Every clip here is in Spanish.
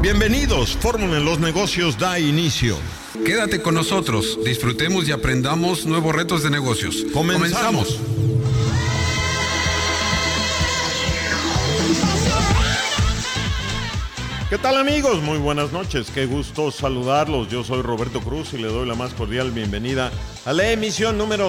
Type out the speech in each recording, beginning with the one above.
Bienvenidos, Fórmula en los Negocios da inicio. Quédate con nosotros, disfrutemos y aprendamos nuevos retos de negocios. Comenzamos. ¿Qué tal, amigos? Muy buenas noches, qué gusto saludarlos. Yo soy Roberto Cruz y le doy la más cordial bienvenida a la emisión número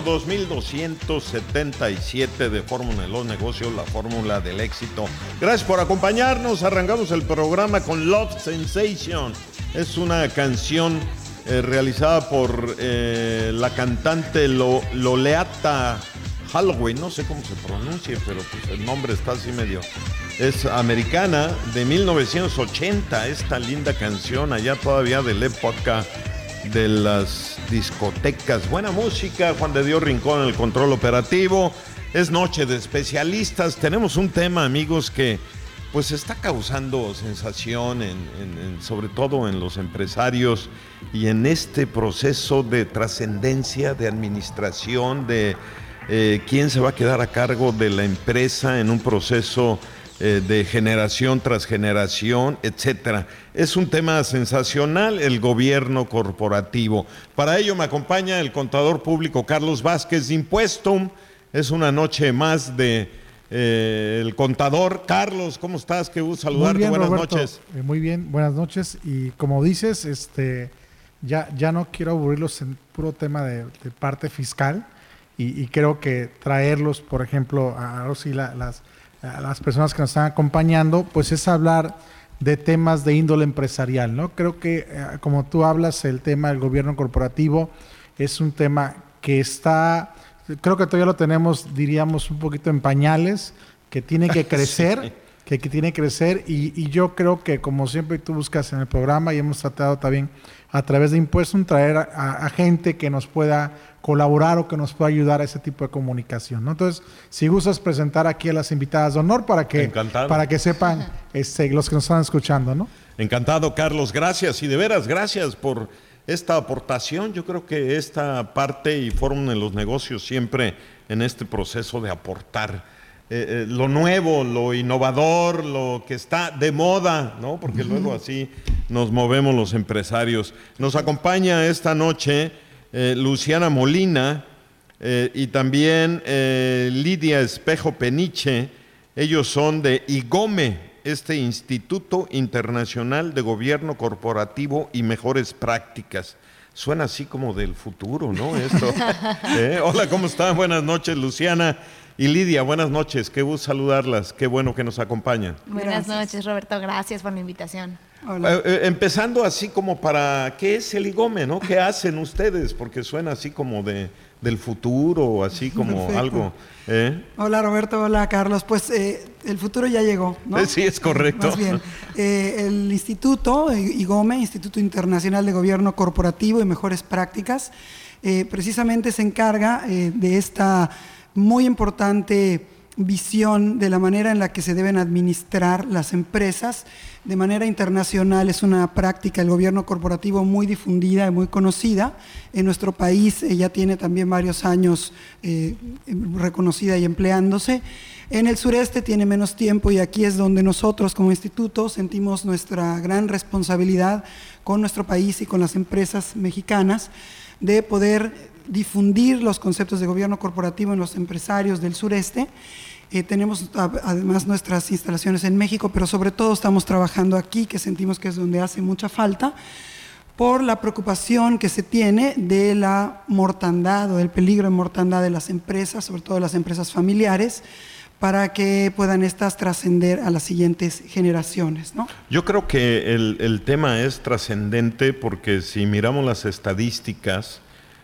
2277 de Fórmula en los Negocios, la fórmula del éxito. Gracias por acompañarnos. Arrancamos el programa con Love Sensation. Es una canción realizada por la cantante Loleatta Holloway, no sé cómo se pronuncia, pero pues el nombre está así medio... Es americana, de 1980, esta linda canción, allá todavía de la época de las discotecas. Buena música, Juan de Dios Rincón en el control operativo. Es noche de especialistas. Tenemos un tema, amigos, que pues está causando sensación, sobre todo en los empresarios y en este proceso de trascendencia, de administración, de quién se va a quedar a cargo de la empresa en un proceso de generación tras generación, etcétera. Es un tema sensacional, el gobierno corporativo. Para ello me acompaña el contador público Carlos Vázquez de Impuestum. Es una noche más de el contador. Carlos, ¿cómo estás? Qué gusto saludarte. Muy bien, buenas Roberto. Noches. Muy bien, buenas noches. Y como dices, ya no quiero aburrirlos en puro tema de parte fiscal y creo que traerlos, por ejemplo, a las personas que nos están acompañando, pues es hablar de temas de índole empresarial, ¿no? Creo que, como tú hablas, el tema del gobierno corporativo es un tema que creo que todavía lo tenemos, diríamos, un poquito en pañales, que tiene que crecer, sí. que tiene que crecer, y yo creo que, como siempre tú buscas en el programa, y hemos tratado también a través de Impuestum, traer a gente que nos pueda colaborar o que nos pueda ayudar a ese tipo de comunicación, ¿no? Entonces, si gustas presentar aquí a las invitadas de honor para que sepan los que nos están escuchando, ¿no? Encantado, Carlos, gracias, y de veras, gracias por esta aportación. Yo creo que esta parte y Fórmula en los Negocios siempre en este proceso de aportar lo nuevo, lo innovador, lo que está de moda, ¿no? Porque luego así nos movemos los empresarios. Nos acompaña esta noche Luciana Molina y también Lidia Espejo Peniche. Ellos son de IGOME, este Instituto Internacional de Gobierno Corporativo y Mejores Prácticas. Suena así como del futuro, ¿no? Esto. Hola, ¿cómo están? Buenas noches, Luciana y Lidia. Buenas noches, qué gusto saludarlas. Qué bueno que nos acompañan. Buenas noches, Roberto. Gracias por la invitación. Empezando así como para, ¿qué es el IGOME, no? ¿Qué hacen ustedes? Porque suena así como del futuro, así como perfecto. Algo. Hola, Roberto. Hola, Carlos. Pues el futuro ya llegó, ¿no? Sí, es correcto. Más bien, el Instituto IGOME, Instituto Internacional de Gobierno Corporativo y Mejores Prácticas, precisamente se encarga de esta muy importante visión de la manera en la que se deben administrar las empresas de manera internacional. Es una práctica del gobierno corporativo muy difundida y muy conocida. En nuestro país ya tiene también varios años reconocida y empleándose. En el sureste tiene menos tiempo, y aquí es donde nosotros como instituto sentimos nuestra gran responsabilidad con nuestro país y con las empresas mexicanas de poder difundir los conceptos de gobierno corporativo en los empresarios del sureste. Tenemos además nuestras instalaciones en México, pero sobre todo estamos trabajando aquí, que sentimos que es donde hace mucha falta, por la preocupación que se tiene de la mortandad o del peligro de mortandad de las empresas, sobre todo las empresas familiares, para que puedan estas trascender a las siguientes generaciones, ¿no? Yo creo que el tema es trascendente porque si miramos las estadísticas,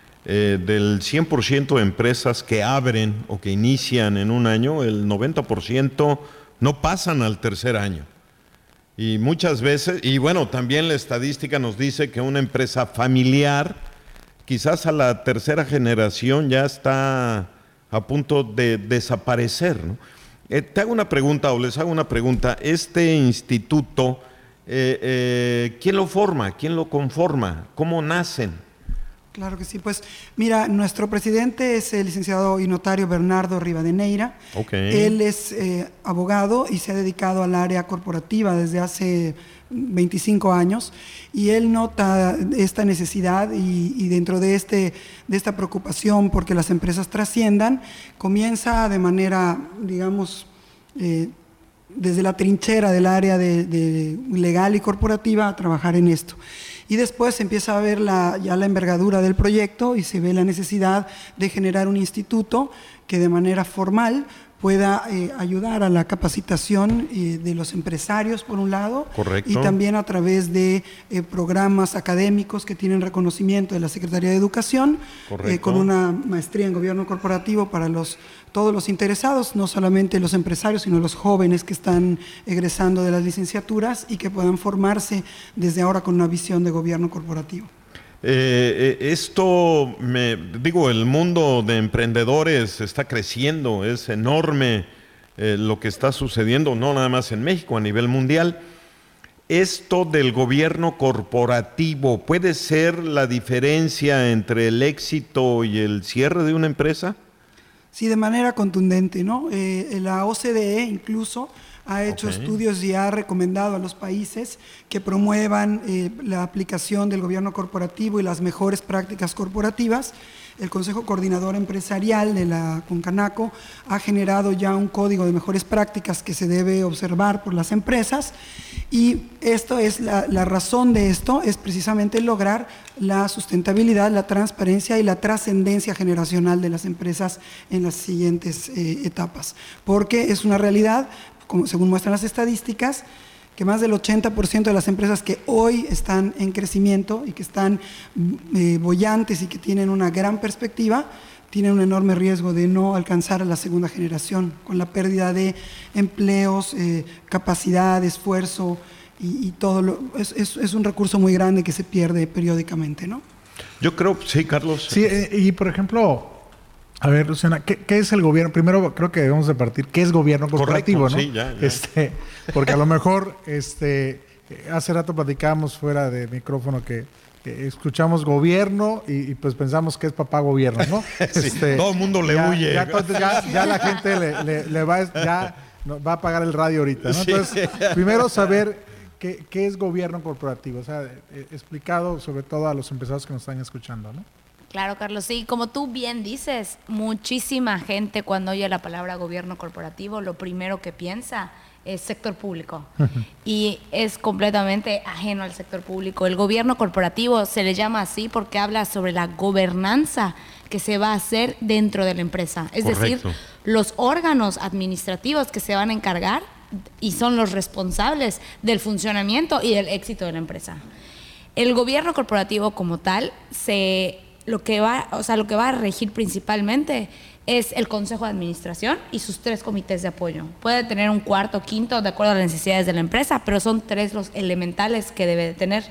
del 100% de empresas que abren o que inician en un año, el 90% no pasan al tercer año. Y muchas veces, y bueno, también la estadística nos dice que una empresa familiar, quizás a la tercera generación ya está a punto de desaparecer, ¿no? Te hago una pregunta, o les hago una pregunta. Este instituto, ¿quién lo forma? ¿Quién lo conforma? ¿Cómo nacen? Claro que sí. Pues mira, nuestro presidente es el licenciado y notario Bernardo Rivadeneira. Él es abogado y se ha dedicado al área corporativa desde hace 25 años, y él nota esta necesidad y dentro de esta preocupación porque las empresas trasciendan, comienza de manera, digamos, desde la trinchera del área de legal y corporativa a trabajar en esto. Y después se empieza a ver ya la envergadura del proyecto y se ve la necesidad de generar un instituto que de manera formal pueda ayudar a la capacitación de los empresarios, por un lado. Correcto. Y también a través de programas académicos que tienen reconocimiento de la Secretaría de Educación, con una maestría en gobierno corporativo para todos los interesados, no solamente los empresarios, sino los jóvenes que están egresando de las licenciaturas y que puedan formarse desde ahora con una visión de gobierno corporativo. El mundo de emprendedores está creciendo, es enorme lo que está sucediendo, no nada más en México, a nivel mundial. ¿Esto del gobierno corporativo puede ser la diferencia entre el éxito y el cierre de una empresa? Sí, de manera contundente, ¿no? La OCDE incluso ha hecho estudios y ha recomendado a los países que promuevan la aplicación del gobierno corporativo y las mejores prácticas corporativas. El Consejo Coordinador Empresarial de la Concanaco ha generado ya un código de mejores prácticas que se debe observar por las empresas, y esto es la razón de esto es precisamente lograr la sustentabilidad, la transparencia y la trascendencia generacional de las empresas en las siguientes etapas, porque es una realidad, según muestran las estadísticas, que más del 80% de las empresas que hoy están en crecimiento y que están bollantes y que tienen una gran perspectiva, tienen un enorme riesgo de no alcanzar a la segunda generación, con la pérdida de empleos, capacidad, esfuerzo y todo. Es un recurso muy grande que se pierde periódicamente, ¿no? Yo creo, sí, Carlos. Sí, y por ejemplo, a ver, Luciana, ¿qué es el gobierno? Primero creo que debemos de partir, ¿qué es gobierno corporativo? Correcto, ¿no? Sí, ya. Porque a lo mejor hace rato platicábamos fuera de micrófono que escuchamos gobierno y pues pensamos que es papá gobierno, ¿no? Sí, todo el mundo le huye. Ya la gente le va a pagar el radio ahorita, ¿no? Sí. Entonces, primero saber qué es gobierno corporativo, o sea, explicado sobre todo a los empresarios que nos están escuchando, ¿no? Claro, Carlos, sí, como tú bien dices, muchísima gente cuando oye la palabra gobierno corporativo, lo primero que piensa es sector público y es completamente ajeno al sector público. El gobierno corporativo se le llama así porque habla sobre la gobernanza que se va a hacer dentro de la empresa, es decir, los órganos administrativos que se van a encargar y son los responsables del funcionamiento y del éxito de la empresa. El gobierno corporativo como tal lo que va a regir principalmente es el Consejo de Administración y sus 3 comités de apoyo. Puede tener un cuarto, quinto, de acuerdo a las necesidades de la empresa, pero son 3 los elementales que debe de tener.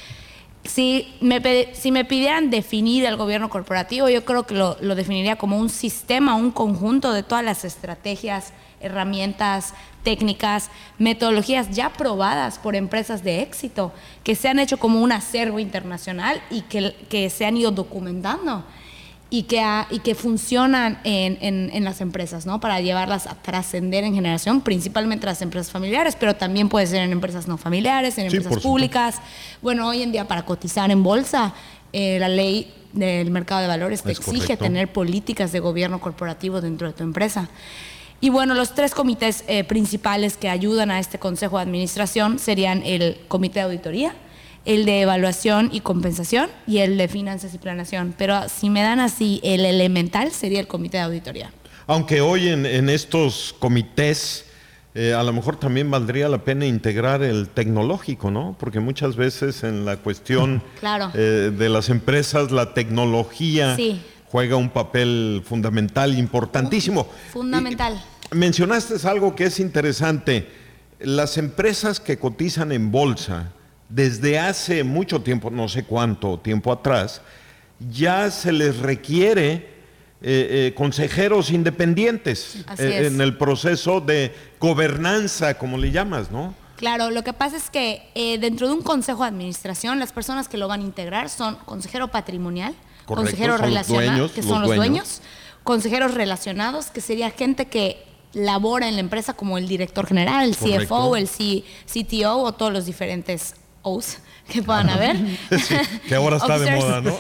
Si me pidieran definir el gobierno corporativo, yo creo que lo definiría como un sistema, un conjunto de todas las estrategias, herramientas, técnicas, metodologías ya probadas por empresas de éxito, que se han hecho como un acervo internacional y que se han ido documentando y que funcionan en las empresas, ¿no? Para llevarlas a trascender en generación, principalmente las empresas familiares, pero también puede ser en empresas no familiares, en empresas públicas. Bueno, hoy en día para cotizar en bolsa, la ley del mercado de valores te exige tener políticas de gobierno corporativo dentro de tu empresa. Y bueno, los 3 comités principales que ayudan a este Consejo de Administración serían el Comité de Auditoría, el de Evaluación y Compensación y el de Finanzas y Planeación. Pero si me dan así, el elemental sería el Comité de Auditoría. Aunque hoy en estos comités a lo mejor también valdría la pena integrar el tecnológico, ¿no? Porque muchas veces en la cuestión de las empresas la tecnología juega un papel fundamental, importantísimo. Fundamental. Mencionaste algo que es interesante. Las empresas que cotizan en bolsa, desde hace mucho tiempo, no sé cuánto tiempo atrás, ya se les requiere consejeros independientes en el proceso de gobernanza, como le llamas, ¿no? Claro, lo que pasa es que dentro de un consejo de administración, las personas que lo van a integrar son consejero patrimonial, consejeros relacionados, que son los dueños, consejeros relacionados, que sería gente que labora en la empresa como el director general, el CFO, el CTO o todos los diferentes O's que puedan haber. Sí, que ahora está de moda, ¿no?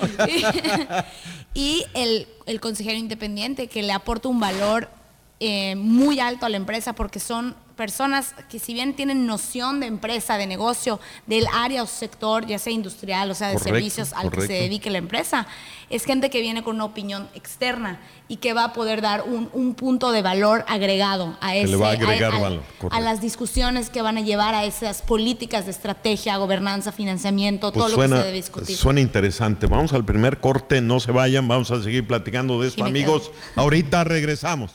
Y el consejero independiente, que le aporta un valor muy alto a la empresa, porque son personas que, si bien tienen noción de empresa, de negocio, del área o sector, ya sea industrial, o sea, de servicios al que se dedique la empresa, es gente que viene con una opinión externa y que va a poder dar un punto de valor agregado a ese, a las discusiones que van a llevar a esas políticas de estrategia, gobernanza, financiamiento, todo lo que se debe discutir. Suena interesante. Vamos al primer corte, no se vayan, vamos a seguir platicando de esto, amigos. Ahorita regresamos.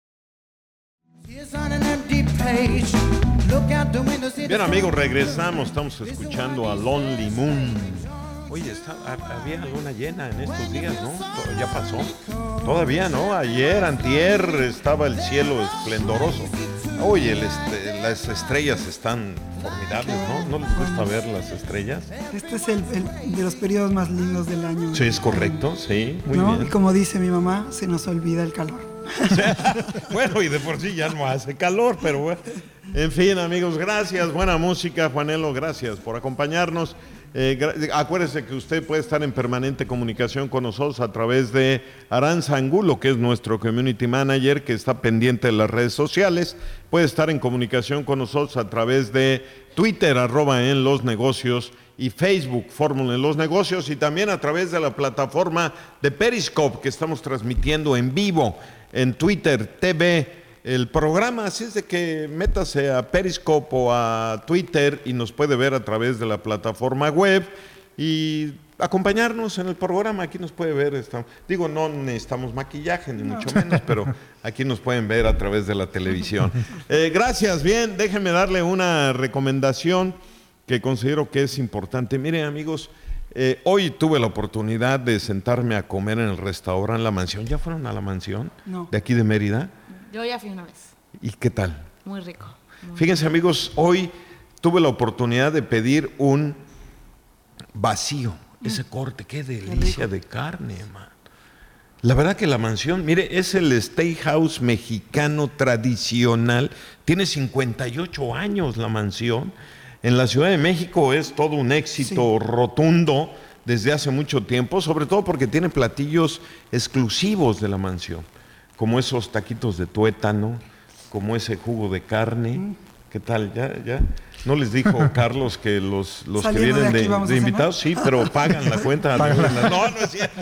Bien, amigos, regresamos. Estamos escuchando a Lonely Moon. Oye, había luna llena en estos días, ¿no? Ya pasó. Todavía, ¿no? Ayer, antier, estaba el cielo esplendoroso. Oye, las estrellas están formidables, ¿no? ¿No les gusta ver las estrellas? Este es el de los periodos más lindos del año. Sí, es correcto, sí, muy bien. Y como dice mi mamá, se nos olvida el calor. Bueno, y de por sí ya no hace calor, pero bueno. En fin, amigos, gracias. Buena música, Juanelo, gracias por acompañarnos. Acuérdese que usted puede estar en permanente comunicación con nosotros a través de Aranza Angulo, que es nuestro Community Manager, que está pendiente de las redes sociales. Puede estar en comunicación con nosotros a través de Twitter, @enlosnegocios, y Facebook, Fórmula en los Negocios, y también a través de la plataforma de Periscope, que estamos transmitiendo en vivo en Twitter TV el programa. Así es de que métase a Periscope o a Twitter y nos puede ver a través de la plataforma web y acompañarnos en el programa. Aquí nos puede ver, no necesitamos maquillaje ni mucho menos, pero aquí nos pueden ver a través de la televisión. Gracias. Bien, déjenme darle una recomendación que considero que es importante. Miren, amigos, hoy tuve la oportunidad de sentarme a comer en el restaurante La Mansión. ¿Ya fueron a La Mansión? No. ¿De aquí de Mérida? Yo ya fui una vez. ¿Y qué tal? Muy rico. Fíjense, amigos, hoy tuve la oportunidad de pedir un vacío, ese corte, qué delicia de carne, man. La verdad que La Mansión, mire, es el steakhouse mexicano tradicional. Tiene 58 años La Mansión. En la Ciudad de México es todo un éxito rotundo desde hace mucho tiempo, sobre todo porque tiene platillos exclusivos de La Mansión, como esos taquitos de tuétano, como ese jugo de carne. ¿Qué tal? ¿Ya? ¿No les dijo Carlos que los que vienen de invitados? Sí, pero pagan la cuenta. No es cierto.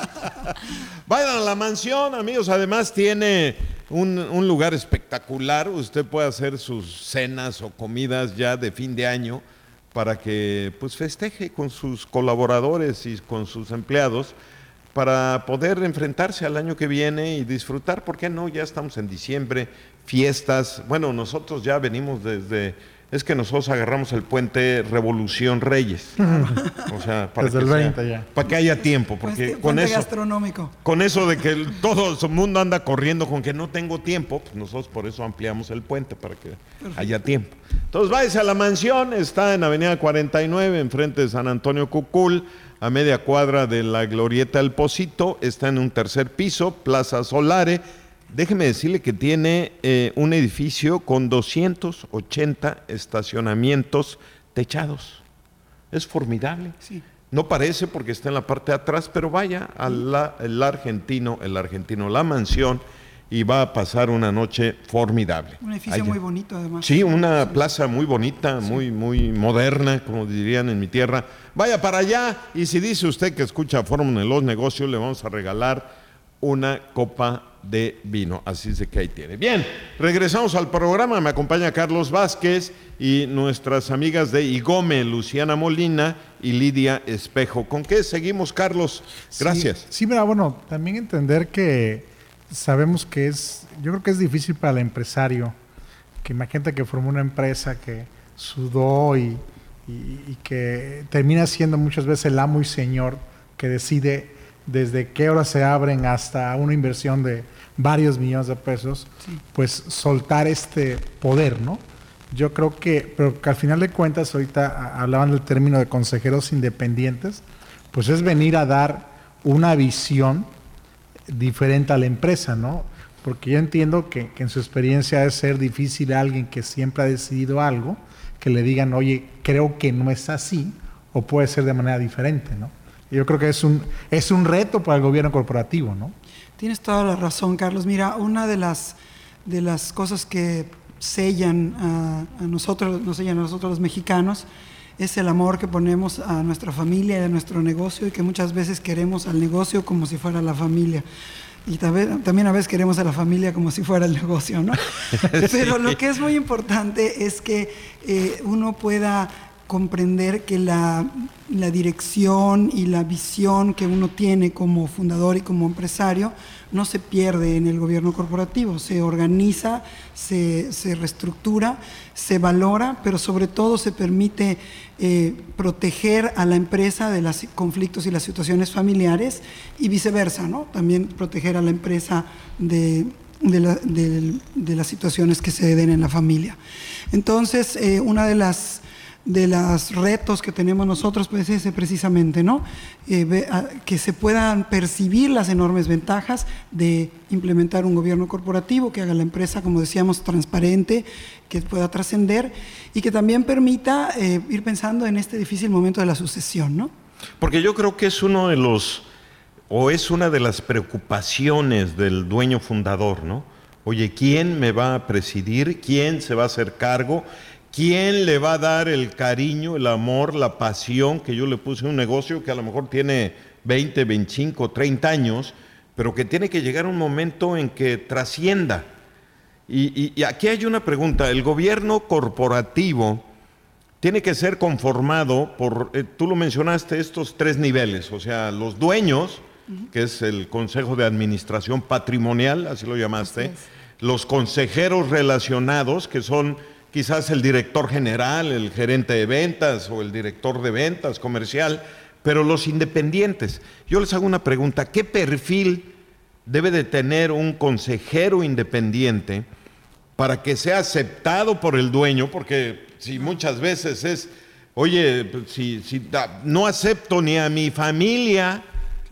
Vayan a La Mansión, amigos. Además tiene un lugar espectacular. Usted puede hacer sus cenas o comidas ya de fin de año para que pues festeje con sus colaboradores y con sus empleados, para poder enfrentarse al año que viene y disfrutar. ¿Por qué no? Ya estamos en diciembre, fiestas. Bueno, nosotros ya venimos es que nosotros agarramos el puente Revolución Reyes. O sea, para desde que el 20 ya. Para que haya tiempo, porque puente gastronómico. Con eso de que todo el mundo anda corriendo con que no tengo tiempo, pues nosotros por eso ampliamos el puente, para que haya tiempo. Entonces váyase a La Mansión, está en Avenida 49, enfrente de San Antonio Cucul, a media cuadra de la Glorieta El Pocito. Está en un tercer piso, Plaza Solare. Déjeme decirle que tiene un edificio con 280 estacionamientos techados. Es formidable. Sí. No parece porque está en la parte de atrás, pero vaya el argentino La Mansión, y va a pasar una noche formidable. Un edificio muy bonito, además. Sí, una plaza muy bonita, muy moderna, como dirían en mi tierra. Vaya para allá, y si dice usted que escucha Fórmula en los Negocios, le vamos a regalar una copa de vino. Así es de que ahí tiene. Bien, regresamos al programa. Me acompaña Carlos Vázquez y nuestras amigas de IGOME, Luciana Molina y Lidia Espejo. ¿Con qué seguimos, Carlos? Gracias. Sí, mira, bueno, también entender que sabemos que yo creo que es difícil para el empresario, que imagínate que formó una empresa que sudó y que termina siendo muchas veces el amo y señor que decide desde qué horas se abren hasta una inversión de varios millones de pesos, pues soltar este poder, ¿no? Yo creo pero que al final de cuentas, ahorita hablaban del término de consejeros independientes, pues es venir a dar una visión diferente a la empresa, ¿no? Porque yo entiendo que en su experiencia debe ser difícil a alguien que siempre ha decidido algo, que le digan, oye, creo que no es así, o puede ser de manera diferente, ¿no? Yo creo que es un reto para el gobierno corporativo, ¿no? Tienes toda la razón, Carlos. Mira, una de las cosas que sellan a nosotros los mexicanos es el amor que ponemos a nuestra familia y a nuestro negocio, y que muchas veces queremos al negocio como si fuera la familia. Y también a veces queremos a la familia como si fuera el negocio, ¿no? Pero lo que es muy importante es que uno pueda comprender que la dirección y la visión que uno tiene como fundador y como empresario no se pierde en el gobierno corporativo, se organiza, se reestructura, se valora, pero sobre todo se permite proteger a la empresa de los conflictos y las situaciones familiares, y viceversa, ¿no? También proteger a la empresa de las situaciones que se den en la familia. Entonces, una de los retos que tenemos nosotros pues es precisamente, ¿no? Que se puedan percibir las enormes ventajas de implementar un gobierno corporativo que haga la empresa, como decíamos, transparente, que pueda trascender y que también permita ir pensando en este difícil momento de la sucesión, ¿no? Porque yo creo que es una de las preocupaciones del dueño fundador, ¿no? Oye, ¿quién me va a presidir? ¿Quién se va a hacer cargo? ¿Quién le va a dar el cariño, el amor, la pasión que yo le puse a un negocio que a lo mejor tiene 20, 25, 30 años, pero que tiene que llegar un momento en que trascienda? Y aquí hay una pregunta. El gobierno corporativo tiene que ser conformado por, tú lo mencionaste, estos 3 niveles, o sea, los dueños, que es el Consejo de Administración Patrimonial, así lo llamaste, los consejeros relacionados, que son quizás el director general, el gerente de ventas o el director de ventas comercial, pero los independientes. Yo les hago una pregunta: ¿qué perfil debe de tener un consejero independiente para que sea aceptado por el dueño? Porque si muchas veces es, oye, si no acepto ni a mi familia,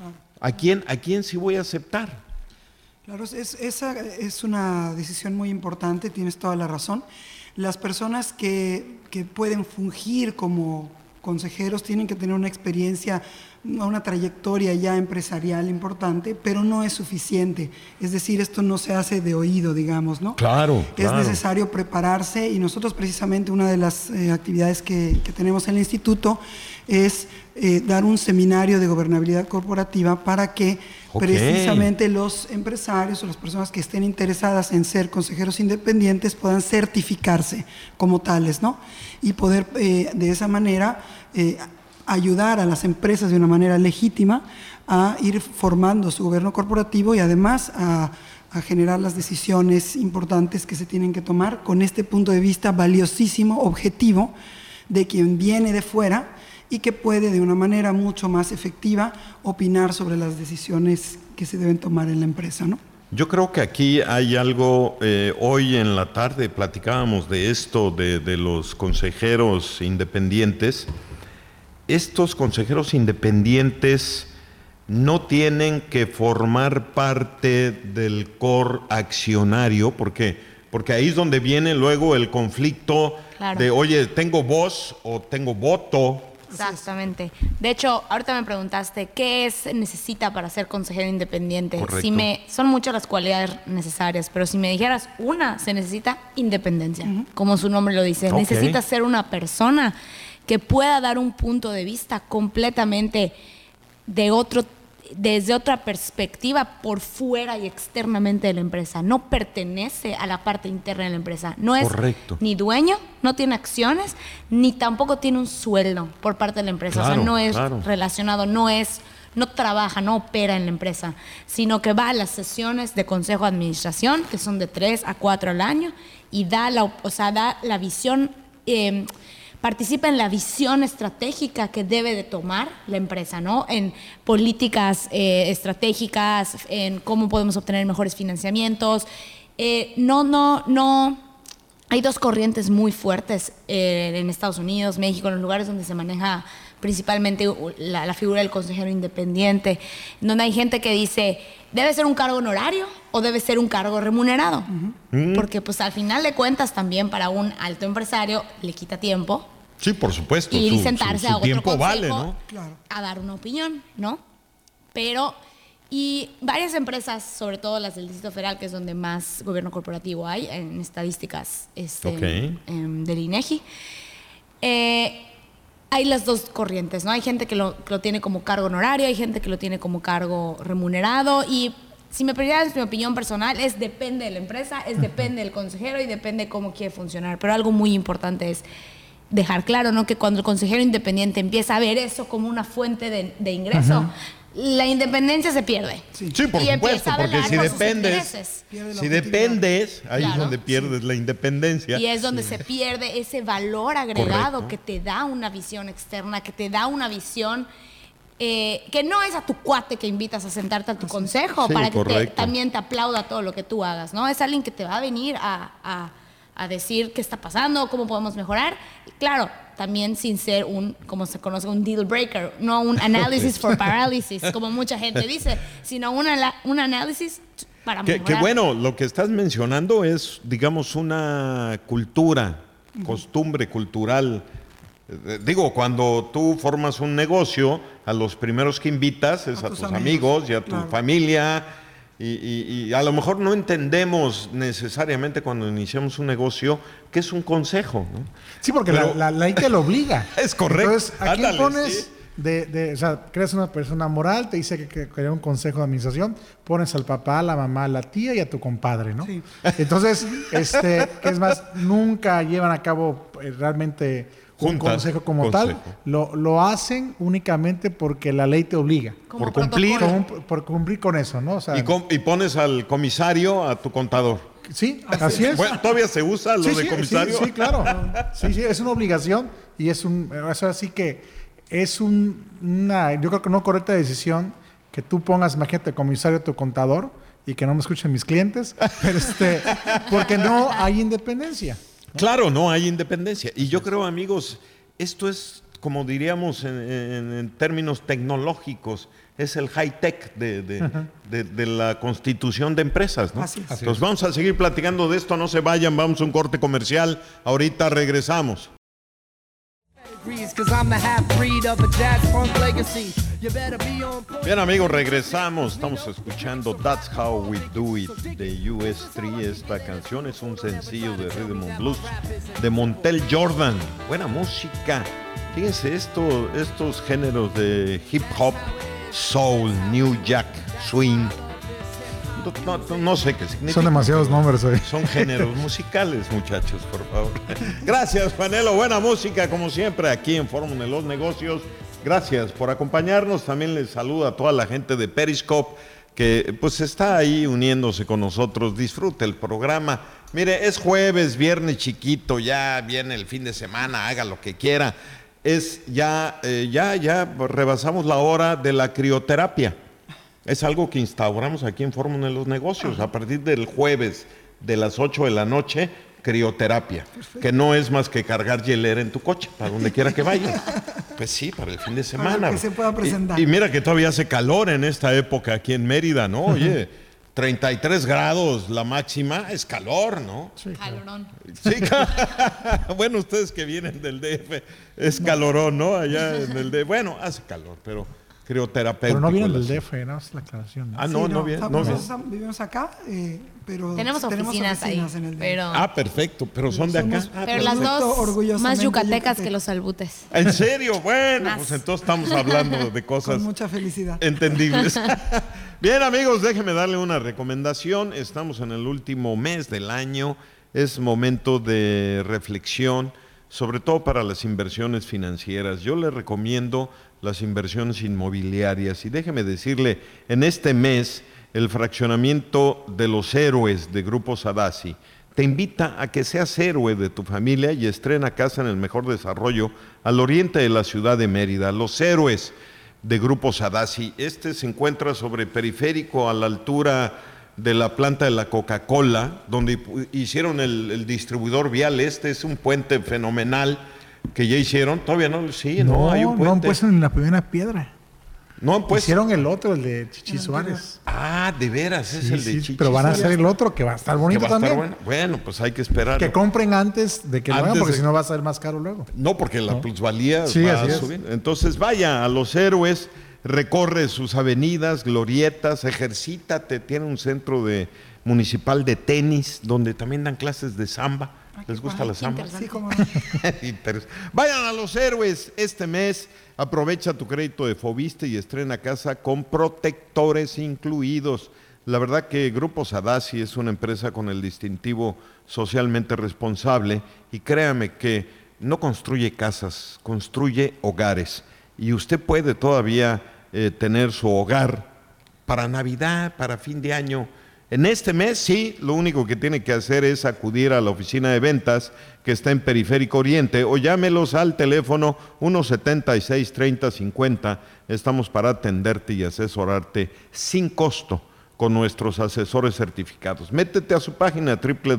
¿a quién sí voy a aceptar? Claro, esa es una decisión muy importante, tienes toda la razón. Las personas que pueden fungir como consejeros tienen que tener una experiencia, una trayectoria ya empresarial importante, pero no es suficiente. Es decir, esto no se hace de oído, digamos, ¿no? Claro. Es necesario prepararse, y nosotros precisamente una de las actividades que tenemos en el instituto es dar un seminario de gobernabilidad corporativa para que precisamente los empresarios o las personas que estén interesadas en ser consejeros independientes puedan certificarse como tales, ¿no? Y poder de esa manera ayudar a las empresas de una manera legítima a ir formando su gobierno corporativo y además a generar las decisiones importantes que se tienen que tomar con este punto de vista valiosísimo, objetivo, de quien viene de fuera y que puede de una manera mucho más efectiva opinar sobre las decisiones que se deben tomar en la empresa, ¿no? Yo creo que aquí hay algo, hoy en la tarde platicábamos de esto, de los consejeros independientes. Estos consejeros independientes no tienen que formar parte del core accionario, porque ahí es donde viene luego el conflicto. Claro. De, oye, ¿tengo voz o tengo voto? Exactamente. De hecho, ahorita me preguntaste qué se necesita para ser consejero independiente. Correcto. Son muchas las cualidades necesarias, pero si me dijeras una, se necesita independencia, como su nombre lo dice. Okay. Necesita ser una persona que pueda dar un punto de vista completamente desde otra perspectiva, por fuera y externamente de la empresa. No pertenece a la parte interna de la empresa. No es Correcto. Ni dueño, no tiene acciones, ni tampoco tiene un sueldo por parte de la empresa. Claro, o sea, no es claro. relacionado, no trabaja, no opera en la empresa, sino que va a las sesiones de consejo de administración, que son de 3 a 4 al año, y da la visión, participa en la visión estratégica que debe de tomar la empresa, ¿no? En políticas estratégicas, en cómo podemos obtener mejores financiamientos. hay dos corrientes muy fuertes en Estados Unidos, México, en los lugares donde se maneja principalmente la figura del consejero independiente, donde hay gente que dice, ¿debe ser un cargo honorario o debe ser un cargo remunerado? Porque pues al final de cuentas también para un alto empresario le quita tiempo. Sí, por supuesto. Y sentarse a otro tiempo consejo vale, ¿no? a dar una opinión, ¿no? Pero, y varias empresas, sobre todo las del Distrito Federal, que es donde más gobierno corporativo hay, en estadísticas del INEGI, hay las dos corrientes, ¿no? Hay gente que lo tiene como cargo honorario, hay gente que lo tiene como cargo remunerado, y si me preguntas mi opinión personal, depende de la empresa, depende del consejero y depende cómo quiere funcionar. Pero algo muy importante es dejar claro, ¿no? Que cuando el consejero independiente empieza a ver eso como una fuente de ingreso, la independencia se pierde. Sí, por supuesto, porque si dependes, ahí es donde pierdes la independencia. Y es donde se pierde ese valor agregado que te da una visión externa, que te da una visión que no es a tu cuate que invitas a sentarte a tu consejo para que también te aplauda todo lo que tú hagas, ¿no? Es alguien que te va a venir a decir qué está pasando, cómo podemos mejorar. Y claro, también sin ser como se conoce, un deal breaker, no un análisis for paralysis, como mucha gente dice, sino un análisis para mejorar. Que bueno, lo que estás mencionando es, digamos, una cultura, costumbre cultural. Digo, cuando tú formas un negocio, a los primeros que invitas es a tus amigos y a tu familia. Y a lo mejor no entendemos necesariamente cuando iniciamos un negocio que es un consejo, ¿no? Sí, porque la ley te lo obliga. Es correcto. Entonces, ¿a quién pones? O sea, creas una persona moral, te dice que crea un consejo de administración, pones al papá, a la mamá, a la tía y a tu compadre, ¿no? Sí. Entonces, que es más, nunca llevan a cabo realmente un consejo como tal, lo hacen únicamente porque la ley te obliga. Por cumplir. Por cumplir con eso, ¿no? O sea, y pones al comisario, a tu contador. Sí, así es. Bueno, ¿todavía se usa lo de comisario? Sí, claro. Sí, es una obligación y eso así que es una, yo creo que no correcta decisión que tú pongas, imagínate, comisario a tu contador y que no me escuchen mis clientes, pero porque no hay independencia. Claro, no hay independencia. Y yo creo, amigos, esto es, como diríamos en términos tecnológicos, es el high-tech de la constitución de empresas, ¿no? Así es. Entonces vamos a seguir platicando de esto, no se vayan, vamos a un corte comercial, ahorita regresamos. Bien, amigos, regresamos. Estamos escuchando That's How We Do It de US3. Esta canción es un sencillo de Rhythm and Blues de Montel Jordan. Buena música. Fíjense, estos géneros de hip hop, soul, new jack, swing. No sé qué significa. Son demasiados nombres hoy. Son géneros musicales, muchachos, por favor. Gracias, Juanelo. Buena música, como siempre, aquí en Fórmula de los Negocios. Gracias por acompañarnos. También les saluda a toda la gente de Periscope que pues está ahí uniéndose con nosotros. Disfrute el programa. Mire, es jueves, viernes chiquito, ya viene el fin de semana, haga lo que quiera. Ya rebasamos la hora de la crioterapia. Es algo que instauramos aquí en Fórmula de los Negocios. A partir del jueves de las 8 de la noche, crioterapia. Perfecto. Que no es más que cargar hielera en tu coche, para donde quiera que vayas. Pues sí, para el fin de semana. Para que se pueda presentar. Y mira que todavía hace calor en esta época aquí en Mérida, ¿no? Oye, 33 grados la máxima, es calor, ¿no? Sí, calorón. Sí, bueno, ustedes que vienen del DF, es calorón, ¿no? Allá en el DF. Bueno, hace calor, pero... crioterapéutico. Pero no vienen del DF, ¿no? Es la aclaración. Ah, no, no vienen. Vivimos acá, pero tenemos oficinas ahí. En el DF. Pero... perfecto, pero son de acá. Pero las dos más yucatecas que los albutes. ¿En serio? Bueno, pues entonces estamos hablando de cosas... Con mucha felicidad. Entendibles. Bien, amigos, déjenme darle una recomendación. Estamos en el último mes del año. Es momento de reflexión, sobre todo para las inversiones financieras. Yo les recomiendo las inversiones inmobiliarias. Y déjeme decirle, en este mes, el fraccionamiento de Los Héroes de Grupo Sadasi te invita a que seas héroe de tu familia y estrena casa en el mejor desarrollo al oriente de la ciudad de Mérida. Los Héroes de Grupo Sadasi. Se encuentra sobre Periférico, a la altura de la planta de la Coca-Cola, donde hicieron el distribuidor vial. Este es un puente fenomenal que ya hicieron. Todavía no, sí, no hay un puente. No han puesto ni la primera piedra. No han puesto. Hicieron el otro, el de Chichi Suárez. Ah, de veras, es el de Chichi. Pero van a hacer el otro que va a estar bonito también. Bueno, pues hay que esperar. Que compren antes de que lo hagan, porque si no va a ser más caro luego. No, porque la plusvalía va a subir. Entonces vaya a Los Héroes, recorre sus avenidas, glorietas, ejercítate. Tiene un centro municipal de tenis, donde también dan clases de samba. ¿Les gusta la samba? Sí, cómo no. Vayan a Los Héroes este mes. Aprovecha tu crédito de Foviste y estrena casa con protectores incluidos. La verdad que Grupo Sadasi es una empresa con el distintivo socialmente responsable y créame que no construye casas, construye hogares. Y usted puede todavía tener su hogar para Navidad, para fin de año. En este mes, sí, lo único que tiene que hacer es acudir a la oficina de ventas que está en Periférico Oriente o llámelos al teléfono 176-3050. Estamos para atenderte y asesorarte sin costo con nuestros asesores certificados. Métete a su página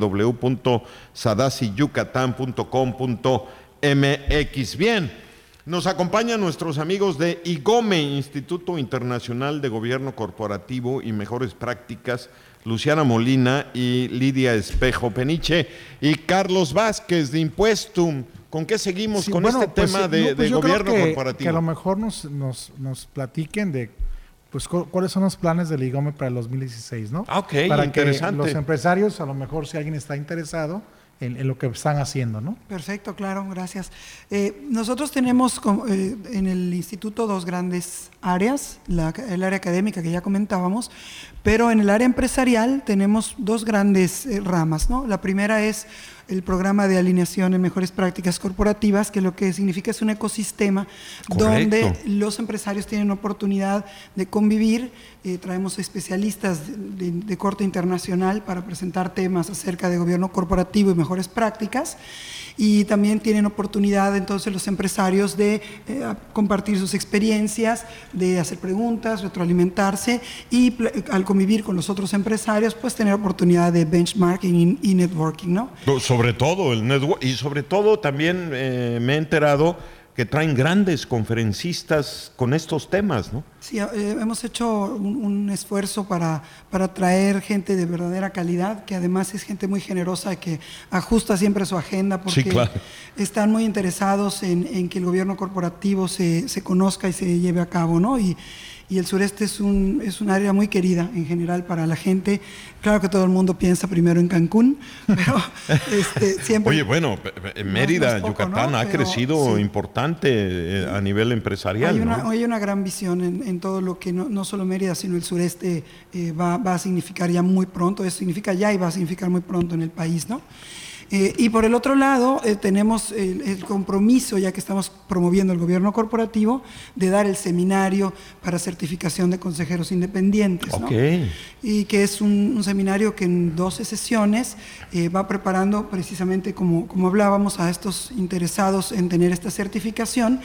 www.sadasiyucatan.com.mx. Bien, nos acompañan nuestros amigos de IGOME, Instituto Internacional de Gobierno Corporativo y Mejores Prácticas, Luciana Molina y Lidia Espejo Peniche, y Carlos Vázquez de Impuestum. ¿Con qué seguimos este tema de gobierno corporativo? Que a lo mejor nos platiquen de cuáles son los planes del IGOME para el 2016, ¿no? Ok, para interesante. Que los empresarios, a lo mejor si alguien está interesado en lo que están haciendo, ¿no? Perfecto, claro, gracias. Nosotros tenemos en el instituto dos grandes áreas, el área académica que ya comentábamos, pero en el área empresarial tenemos dos grandes ramas, ¿no? La primera es el programa de alineación en mejores prácticas corporativas, que lo que significa es un ecosistema donde los empresarios tienen oportunidad de convivir. Traemos especialistas de corte internacional para presentar temas acerca de gobierno corporativo y mejores prácticas. Y también tienen oportunidad entonces los empresarios de compartir sus experiencias, de hacer preguntas, retroalimentarse y al convivir con los otros empresarios, pues tener oportunidad de benchmarking y networking, ¿no? Sobre todo el network, y sobre todo también me he enterado que traen grandes conferencistas con estos temas, ¿no? Sí, hemos hecho un esfuerzo para traer gente de verdadera calidad, que además es gente muy generosa, que ajusta siempre su agenda, porque están muy interesados en que el gobierno corporativo se conozca y se lleve a cabo, ¿no? Y el sureste es un área muy querida en general para la gente. Claro que todo el mundo piensa primero en Cancún, pero siempre... Oye, bueno, Mérida, no es poco, Yucatán, ¿no? Ha crecido importante a nivel empresarial. Hay una gran visión en todo lo que no solo Mérida, sino el sureste va a significar ya muy pronto. Eso significa ya y va a significar muy pronto en el país, ¿no? Y por el otro lado, tenemos el compromiso, ya que estamos promoviendo el gobierno corporativo, de dar el seminario para certificación de consejeros independientes, ¿no? Y que es un seminario que en 12 sesiones va preparando precisamente, como hablábamos, a estos interesados en tener esta certificación,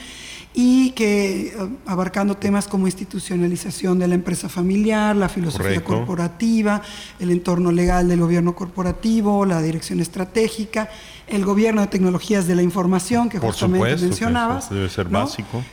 y que abarcando temas como institucionalización de la empresa familiar, la filosofía corporativa, el entorno legal del gobierno corporativo, la dirección estratégica, el gobierno de tecnologías de la información, que justamente mencionabas. Debe ser básico.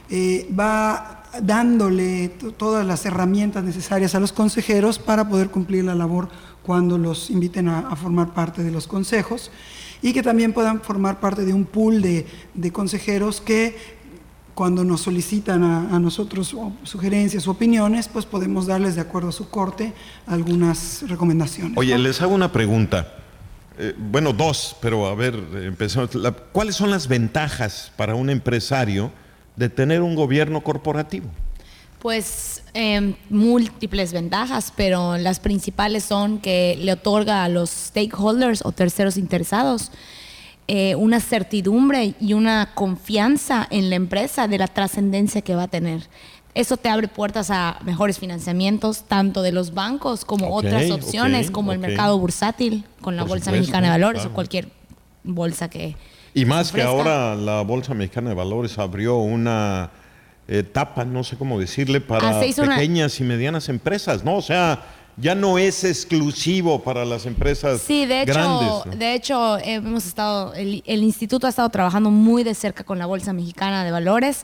Va dándole todas las herramientas necesarias a los consejeros para poder cumplir la labor cuando los inviten a formar parte de los consejos, y que también puedan formar parte de un pool de consejeros que cuando nos solicitan a nosotros sugerencias o opiniones, pues podemos darles, de acuerdo a su corte, algunas recomendaciones. Oye, ¿no? Les hago una pregunta. Bueno, dos, pero a ver, empezamos. ¿Cuáles son las ventajas para un empresario de tener un gobierno corporativo? Pues múltiples ventajas, pero las principales son que le otorga a los stakeholders o terceros interesados una certidumbre y una confianza en la empresa de la trascendencia que va a tener. Eso te abre puertas a mejores financiamientos, tanto de los bancos como otras opciones, como el mercado bursátil, con la Bolsa Mexicana de Valores o cualquier bolsa que... Y más que ahora la Bolsa Mexicana de Valores abrió una etapa, no sé cómo decirle, para pequeñas y medianas empresas, ¿no? O sea, ya no es exclusivo para las empresas grandes, ¿no? De hecho, el instituto ha estado trabajando muy de cerca con la Bolsa Mexicana de Valores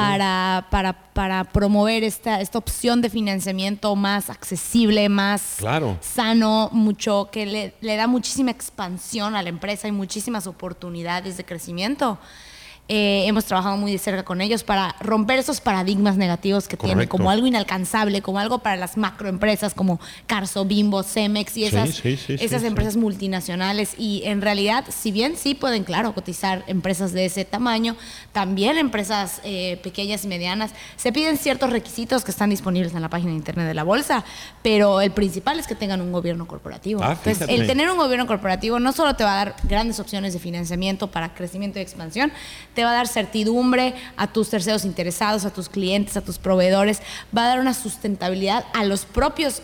para promover esta opción de financiamiento más accesible, más sano, que le da muchísima expansión a la empresa y muchísimas oportunidades de crecimiento. Hemos trabajado muy de cerca con ellos para romper esos paradigmas negativos que tienen como algo inalcanzable, como algo para las macroempresas como Carso, Bimbo, Cemex y esas empresas multinacionales. Y en realidad, si bien sí pueden, claro, cotizar empresas de ese tamaño, también empresas pequeñas y medianas, se piden ciertos requisitos que están disponibles en la página de internet de la bolsa, pero el principal es que tengan un gobierno corporativo. Entonces, el tener un gobierno corporativo no solo te va a dar grandes opciones de financiamiento para crecimiento y expansión, te va a dar certidumbre a tus terceros interesados, a tus clientes, a tus proveedores, va a dar una sustentabilidad a los propios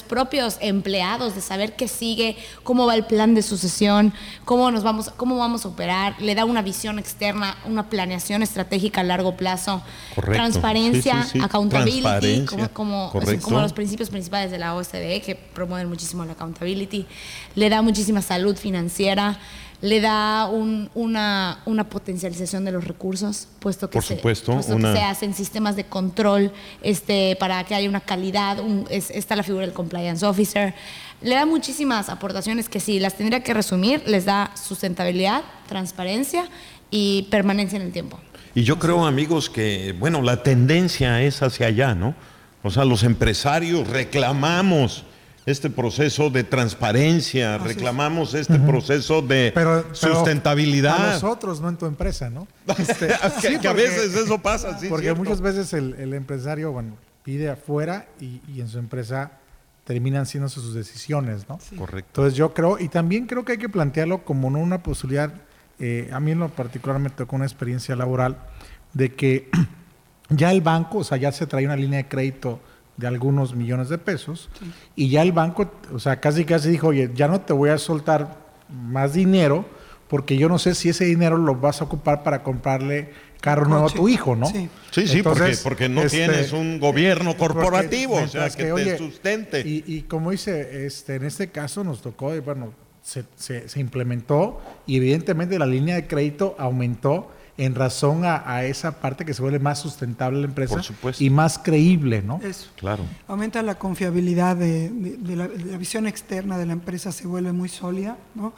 empleados de saber qué sigue, cómo va el plan de sucesión, cómo vamos a operar, le da una visión externa, una planeación estratégica a largo plazo, transparencia, accountability, como los principios principales de la OCDE que promueven muchísimo la accountability, le da muchísima salud financiera, le da una potencialización de los recursos, puesto que se hacen sistemas de control para que haya una calidad, está la figura del compliance officer. Le da muchísimas aportaciones que si las tendría que resumir, les da sustentabilidad, transparencia y permanencia en el tiempo. Y yo creo, amigos, que la tendencia es hacia allá, ¿no? O sea, los empresarios reclamamos este proceso de transparencia, reclamamos este proceso de sustentabilidad. A nosotros, no en tu empresa, ¿no? Que a veces eso pasa, sí. Porque muchas veces el empresario, pide afuera y en su empresa terminan siendo sus decisiones, ¿no? Sí. Correcto. Entonces yo creo, y también creo que hay que plantearlo como no una posibilidad, a mí en lo particular me tocó una experiencia laboral de que ya el banco, o sea, ya se trae una línea de crédito de algunos millones de pesos, y ya el banco, o sea, casi dijo, oye, ya no te voy a soltar más dinero, porque yo no sé si ese dinero lo vas a ocupar para comprarle carro nuevo a tu hijo, ¿no? Sí, entonces, porque no tienes un gobierno corporativo, o sea, que te sustente. Y como dice, en este caso nos tocó, se implementó, y evidentemente la línea de crédito aumentó en razón a esa parte que se vuelve más sustentable la empresa. Por supuesto. Y más creíble, ¿no? Eso. Claro. Aumenta la confiabilidad de la visión externa de la empresa, se vuelve muy sólida, ¿no?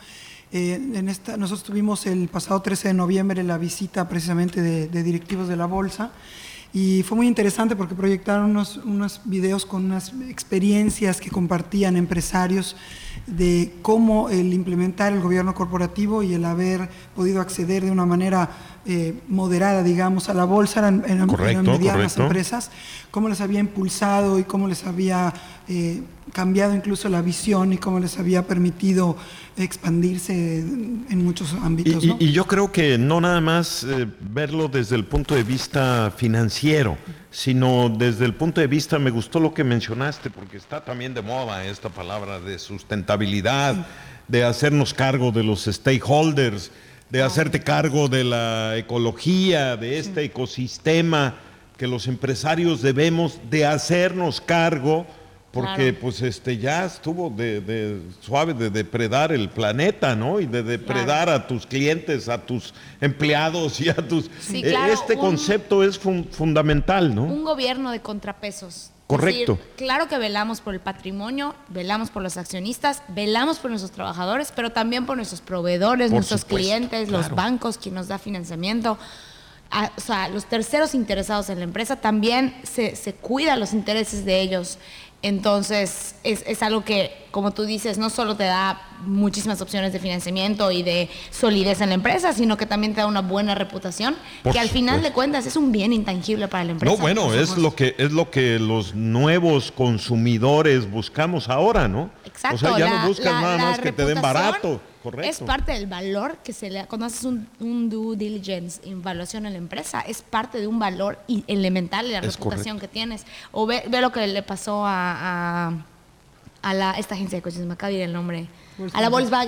Nosotros tuvimos el pasado 13 de noviembre la visita precisamente de directivos de la bolsa, y fue muy interesante porque proyectaron unos videos con unas experiencias que compartían empresarios de cómo el implementar el gobierno corporativo y el haber podido acceder de una manera moderada, digamos, a la bolsa, eran medianas empresas, cómo les había impulsado y cómo les había cambiado incluso la visión y cómo les había permitido expandirse en muchos ámbitos, ¿no? Y yo creo que no nada más verlo desde el punto de vista financiero, sino desde el punto de vista, me gustó lo que mencionaste, porque está también de moda esta palabra de sustentabilidad, de hacernos cargo de los stakeholders, de hacerte cargo de la ecología, de este ecosistema, que los empresarios debemos de hacernos cargo, porque ya estuvo de suave de depredar el planeta, ¿no? Y de depredar a tus clientes, a tus empleados y a tus... Sí, claro, concepto es fundamental, ¿no? Un gobierno de contrapesos. Correcto. Es decir, claro que velamos por el patrimonio, velamos por los accionistas, velamos por nuestros trabajadores, pero también por nuestros proveedores, nuestros clientes, los bancos, quien nos da financiamiento. O sea, los terceros interesados en la empresa también se cuida los intereses de ellos. Entonces, es algo que, como tú dices, no solo te da muchísimas opciones de financiamiento y de solidez en la empresa, sino que también te da una buena reputación, que al final de cuentas es un bien intangible para la empresa. No, bueno, es lo que los nuevos consumidores buscamos ahora, ¿no? Exacto. O sea, ya no buscas nada más que te den barato. Correcto. Es parte del valor que se le da. Cuando haces un due diligence, evaluación en la empresa, es parte de un valor elemental de la reputación que tienes. O ve lo que le pasó a esta agencia de coches, me acaba de ir el nombre, a la Volkswagen.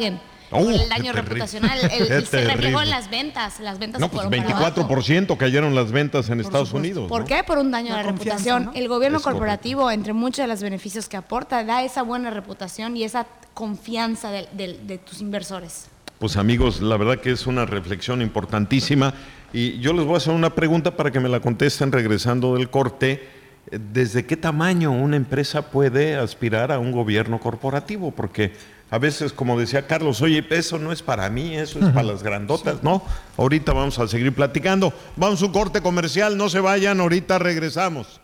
el daño reputacional, se reflejó en las ventas. Las ventas no, pues 24% cayeron las ventas en Estados Unidos. ¿Por qué? Por un daño de reputación. ¿No? El gobierno corporativo, entre muchos de los beneficios que aporta, da esa buena reputación y esa confianza de tus inversores. Pues amigos, la verdad que es una reflexión importantísima y yo les voy a hacer una pregunta para que me la contesten regresando del corte. ¿Desde qué tamaño una empresa puede aspirar a un gobierno corporativo? Porque a veces, como decía Carlos, oye, eso no es para mí, eso es para las grandotas, ¿no? Ahorita vamos a seguir platicando. Vamos a un corte comercial, no se vayan, ahorita regresamos.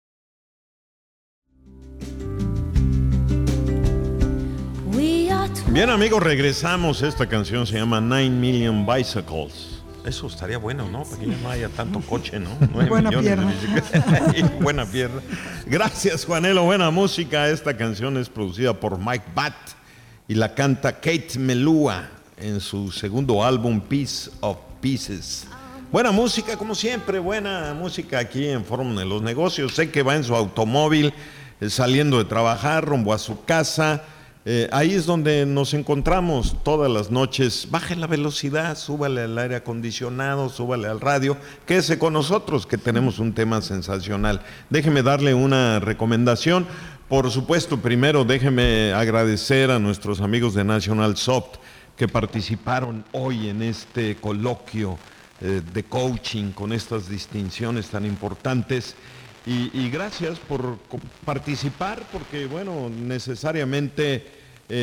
Bien amigos, regresamos. Esta canción se llama 9 Million Bicycles. Eso estaría bueno, ¿no? Para que ya no haya tanto coche, ¿no? 9 buena millones pierna. Buena pierna. Gracias, Juanelo. Buena música. Esta canción es producida por Mike Batt y la canta Kate Melua en su segundo álbum, Piece of Pieces. Buena música, como siempre. Buena música aquí en Fórmula de los Negocios. Sé que va en su automóvil, saliendo de trabajar, rumbo a su casa. Ahí es donde nos encontramos todas las noches. Baje la velocidad, súbale al aire acondicionado, súbale al radio, quédese con nosotros que tenemos un tema sensacional. Déjeme darle una recomendación. Por supuesto, primero déjeme agradecer a nuestros amigos de National Soft que participaron hoy en este coloquio de coaching con estas distinciones tan importantes. Y gracias por participar, porque bueno, necesariamente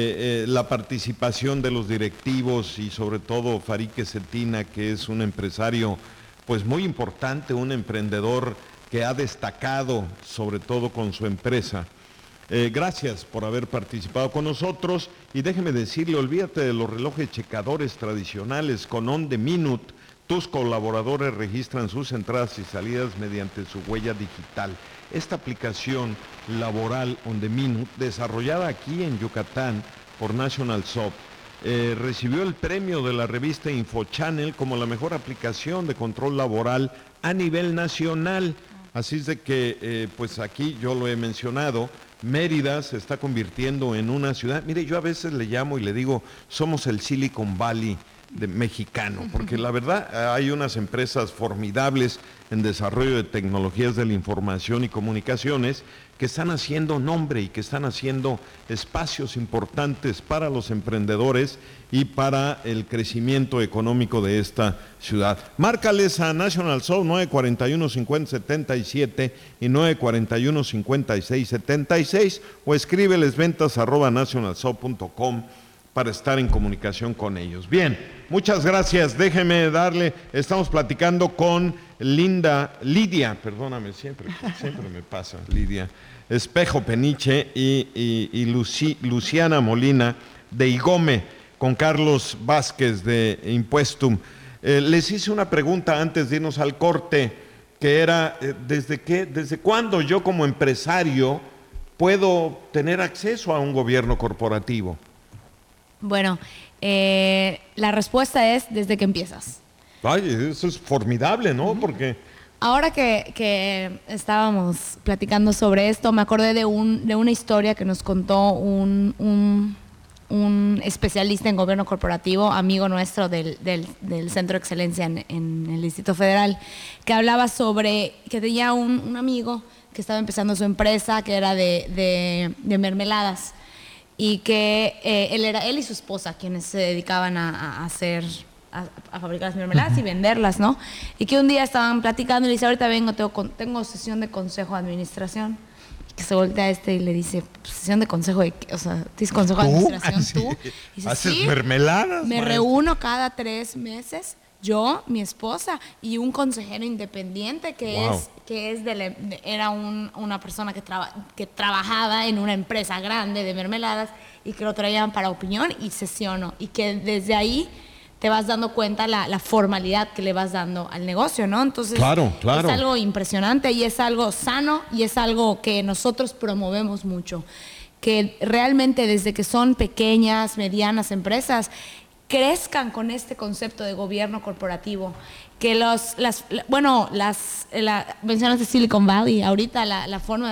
la participación de los directivos y sobre todo Farique Cetina, que es un empresario pues muy importante, un emprendedor que ha destacado sobre todo con su empresa. Gracias por haber participado con nosotros y déjeme decirle, olvídate de los relojes checadores tradicionales. Con On The Minute tus colaboradores registran sus entradas y salidas mediante su huella digital. Esta aplicación laboral On The Minute, desarrollada aquí en Yucatán por National Soft, recibió el premio de la revista InfoChannel como la mejor aplicación de control laboral a nivel nacional. Así es de que, pues aquí yo lo he mencionado, Mérida se está convirtiendo en una ciudad. Mire, yo a veces le llamo y le digo, somos el Silicon Valley mexicano, porque la verdad hay unas empresas formidables en desarrollo de tecnologías de la información y comunicaciones que están haciendo nombre y que están haciendo espacios importantes para los emprendedores y para el crecimiento económico de esta ciudad. Márcales a National Soft 941-5077 y 941-5676 o escríbeles ventas@nationalsoft.com para estar en comunicación con ellos. Bien, muchas gracias. Déjeme darle, estamos platicando con Lidia, perdóname, siempre me pasa, Lidia Espejo Peniche y Luciana Molina de IGOME, con Carlos Vázquez de Impuestum. Les hice una pregunta antes de irnos al corte, que era, ¿desde cuándo yo como empresario puedo tener acceso a un gobierno corporativo? Bueno, la respuesta es desde que empiezas. Ay, eso es formidable, ¿no? Porque ahora que estábamos platicando sobre esto, me acordé de una historia que nos contó un especialista en gobierno corporativo, amigo nuestro del Centro de Excelencia en el Distrito Federal, que hablaba sobre que tenía un amigo que estaba empezando su empresa, que era de mermeladas. Y que él y su esposa quienes se dedicaban a fabricar las mermeladas y venderlas, ¿no? Y que un día estaban platicando y le dice, ahorita vengo, tengo sesión de consejo de administración. Y que se voltea a y le dice, sesión de consejo de qué? O sea, ¿tienes consejo de administración tú? Y dice, ¿haces sí, mermeladas? Me reúno cada 3 meses, yo, mi esposa y un consejero independiente era una persona que trabajaba en una empresa grande de mermeladas y que lo traían para opinión y sesionó. Y que desde ahí te vas dando cuenta la formalidad que le vas dando al negocio, ¿no? Entonces, claro. Es algo impresionante y es algo sano y es algo que nosotros promovemos mucho. Que realmente desde que son pequeñas, medianas empresas, crezcan con este concepto de gobierno corporativo, que mencionaste Silicon Valley, ahorita la forma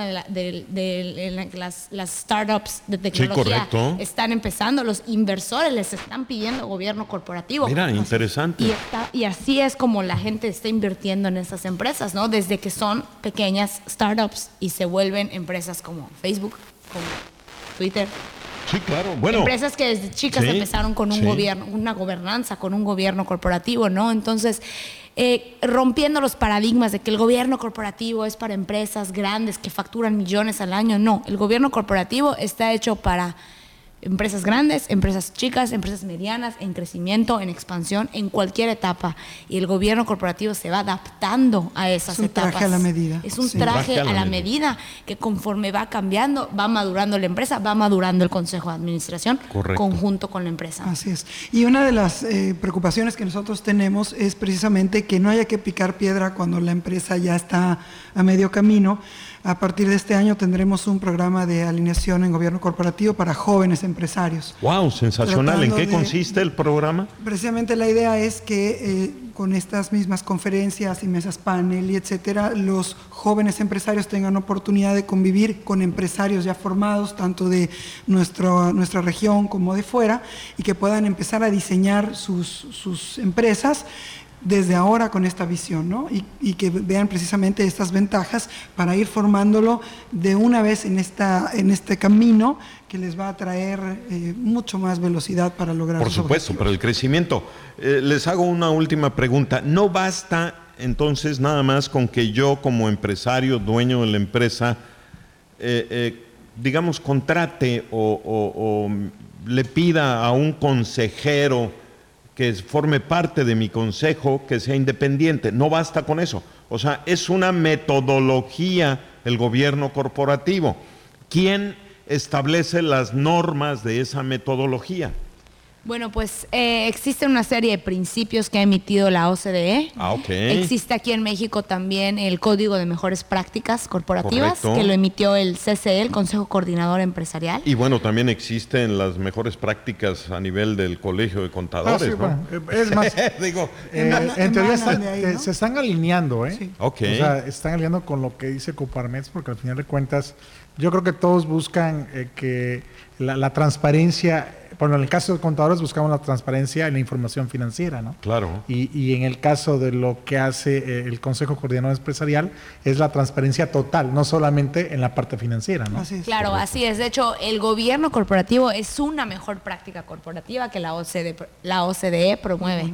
de las startups de tecnología están empezando, los inversores les están pidiendo gobierno corporativo. Mira, interesante. Y así es como la gente está invirtiendo en estas empresas, ¿no? Desde que son pequeñas startups y se vuelven empresas como Facebook, como Twitter. Sí, claro. Bueno, empresas que desde chicas empezaron con un gobierno, una gobernanza, con un gobierno corporativo, ¿no? Entonces, rompiendo los paradigmas de que el gobierno corporativo es para empresas grandes que facturan millones al año. No, el gobierno corporativo está hecho para empresas grandes, empresas chicas, empresas medianas, en crecimiento, en expansión, en cualquier etapa. Y el gobierno corporativo se va adaptando a esas etapas. Es un traje a la medida. Es un traje a la medida que conforme va cambiando, va madurando la empresa, va madurando el consejo de administración conjunto con la empresa. Así es. Y una de las preocupaciones que nosotros tenemos es precisamente que no haya que picar piedra cuando la empresa ya está a medio camino. A partir de este año tendremos un programa de alineación en gobierno corporativo para jóvenes empresarios. ¡Wow! Sensacional. ¿En qué consiste el programa? Precisamente la idea es que con estas mismas conferencias y mesas panel y etcétera, los jóvenes empresarios tengan oportunidad de convivir con empresarios ya formados, tanto de nuestra región como de fuera, y que puedan empezar a diseñar sus empresas desde ahora con esta visión, ¿no? Y que vean precisamente estas ventajas para ir formándolo de una vez en este camino que les va a traer mucho más velocidad para lograr sus objetivos. Por supuesto, para el crecimiento. Les hago una última pregunta. ¿No basta entonces nada más con que yo como empresario, dueño de la empresa, digamos, contrate o le pida a un consejero que forme parte de mi consejo, que sea independiente? No basta con eso. O sea, es una metodología el gobierno corporativo. ¿Quién establece las normas de esa metodología? Bueno, pues existe una serie de principios que ha emitido la OCDE. Existe aquí en México también el Código de Mejores Prácticas Corporativas, que lo emitió el CCE, el Consejo Coordinador Empresarial. Y bueno, también existen las mejores prácticas a nivel del Colegio de Contadores, ¿no? Bueno, es más, digo, en teoría se están alineando, ¿eh? Sí. O sea, están alineando con lo que dice Coparmex, porque al final de cuentas, yo creo que todos buscan que la transparencia. Bueno, en el caso de contadores buscamos la transparencia en la información financiera, ¿no? Claro. Y en el caso de lo que hace el Consejo Coordinador Empresarial es la transparencia total, no solamente en la parte financiera, ¿no? Así es. Claro, así es. De hecho, el gobierno corporativo es una mejor práctica corporativa que la OCDE promueve.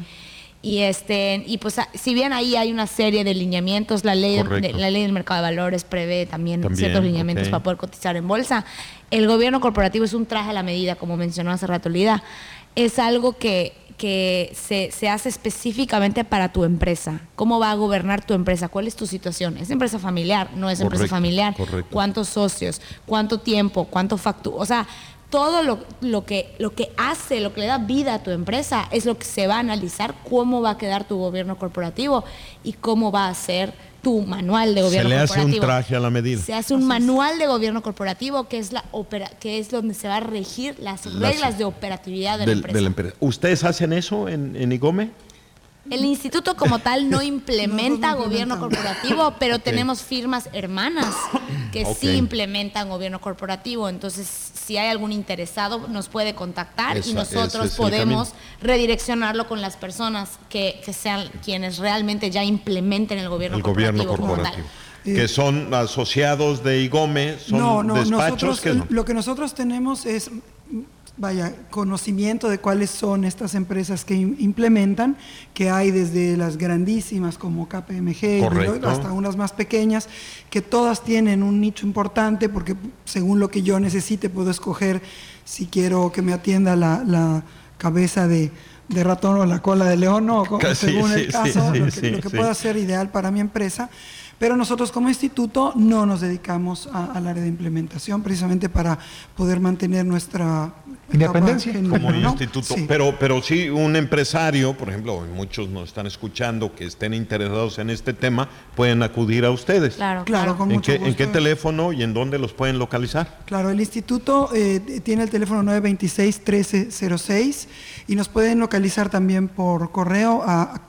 Y pues si bien ahí hay una serie de lineamientos, la ley del mercado de valores prevé también ciertos lineamientos para poder cotizar en bolsa. El gobierno corporativo es un traje a la medida, como mencionó hace rato Lida. Es algo que se hace específicamente para tu empresa. ¿Cómo va a gobernar tu empresa? ¿Cuál es tu situación? ¿Es empresa familiar? ¿No es empresa familiar? ¿Cuántos socios? ¿Cuánto tiempo? ¿Cuánto factura? O sea, todo lo que le da vida a tu empresa es lo que se va a analizar, cómo va a quedar tu gobierno corporativo y cómo va a ser tu manual de gobierno corporativo. Se le hace un traje a la medida. Se hace un manual de gobierno corporativo que es donde se va a regir las reglas de operatividad de la empresa. ¿Ustedes hacen eso en IGOME? El instituto como tal no implementa gobierno corporativo, pero tenemos firmas hermanas que sí implementan gobierno corporativo. Entonces, si hay algún interesado, nos puede contactar y nosotros podemos redireccionarlo con las personas que sean quienes realmente ya implementen el gobierno corporativo. Que son asociados de IGOME, son despachos. Lo que nosotros tenemos es conocimiento de cuáles son estas empresas que implementan, que hay desde las grandísimas como KPMG hasta unas más pequeñas, que todas tienen un nicho importante, porque según lo que yo necesite puedo escoger si quiero que me atienda la cabeza de ratón o la cola de león, según el caso, lo que pueda ser ideal para mi empresa. Pero nosotros como instituto no nos dedicamos al área de implementación, precisamente para poder mantener nuestra independencia como instituto. Sí. Pero sí, un empresario, por ejemplo, muchos nos están escuchando que estén interesados en este tema, pueden acudir a ustedes. Claro, con mucho gusto. ¿En qué teléfono y en dónde los pueden localizar? Claro, el instituto tiene el teléfono 926-1306 y nos pueden localizar también por correo a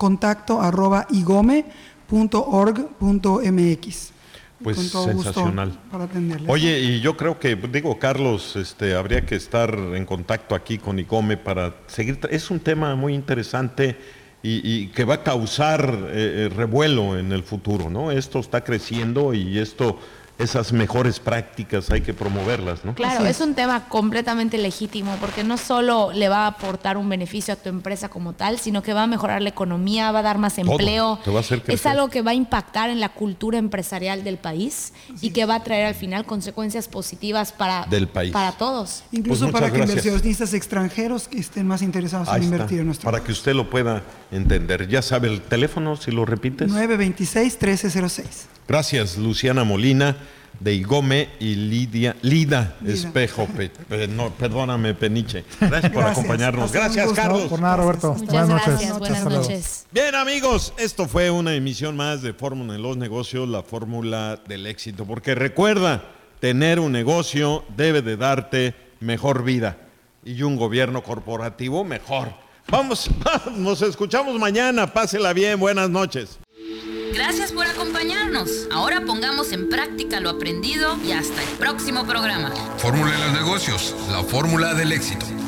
contacto@igome.org.mx. Pues sensacional. Para atenderles. Oye, y yo creo que, Carlos, habría que estar en contacto aquí con IGOME para seguir. Es un tema muy interesante y que va a causar revuelo en el futuro, ¿no? Esto está creciendo y esas mejores prácticas hay que promoverlas, ¿no? Claro, es un tema completamente legítimo porque no solo le va a aportar un beneficio a tu empresa como tal, sino que va a mejorar la economía, va a dar más empleo. Te va a hacer crecer. Es algo que va a impactar en la cultura empresarial del país y que va a traer al final consecuencias positivas para todos. Incluso pues para que gracias. Inversionistas extranjeros que estén más interesados en invertir en nuestro país. Para que usted lo pueda entender. Ya sabe el teléfono, si lo repites. 926-1306. Gracias, Luciana Molina, de IGOME, y Lida Espejo. Perdóname, Peniche. Gracias por acompañarnos. Gracias, Carlos. Por nada, Roberto. Muchas gracias. Buenas noches. Bien, amigos, esto fue una emisión más de Fórmula en los Negocios, la fórmula del éxito. Porque recuerda, tener un negocio debe de darte mejor vida y un gobierno corporativo mejor. Vamos, nos escuchamos mañana. Pásela bien. Buenas noches. Gracias por acompañarnos. Ahora pongamos en práctica lo aprendido y hasta el próximo programa. Fórmula de los negocios, la fórmula del éxito.